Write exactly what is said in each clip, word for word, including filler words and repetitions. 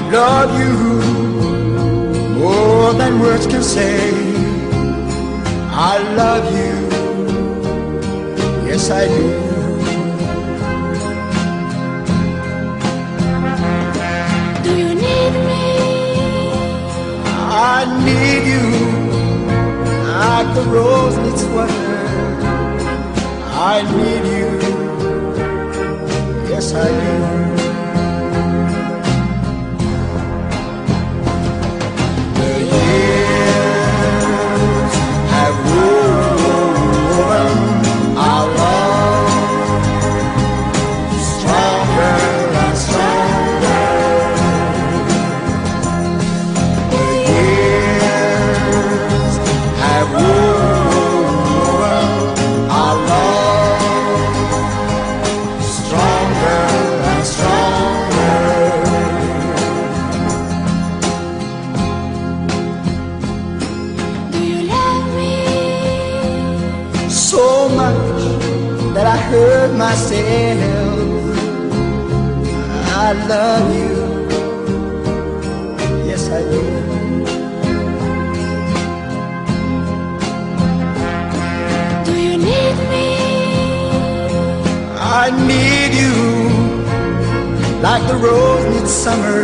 love you more than words can say. I love you, yes I do. Do you need me? I need you like the rose needs water. I need you, yes I do. The years have woven our love stronger and stronger. The years have woven our love stronger and stronger. Do you love me? So much that I hurt myself. I love you, yes I do. Do you need me? I need you like the rose needs summer.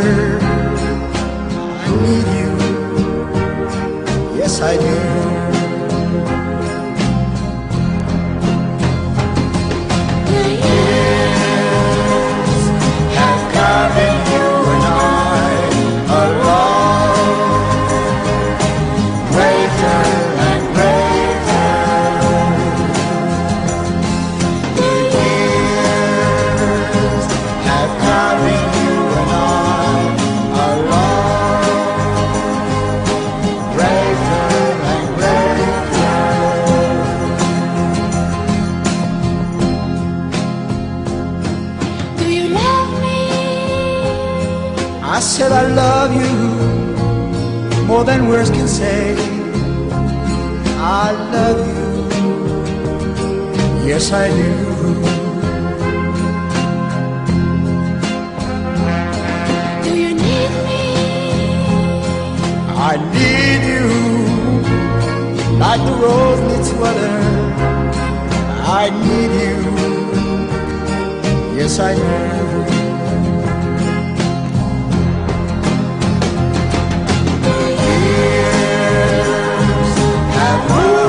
I need you, yes I do. The years Have carried you and I along greater and greater. The years have carried you and I along greater and greater. Do you love me? I said I love you more than words can say. I love you, yes I do. Do you need me? I need you like the rose needs water. I need you, yes I do. The years have moved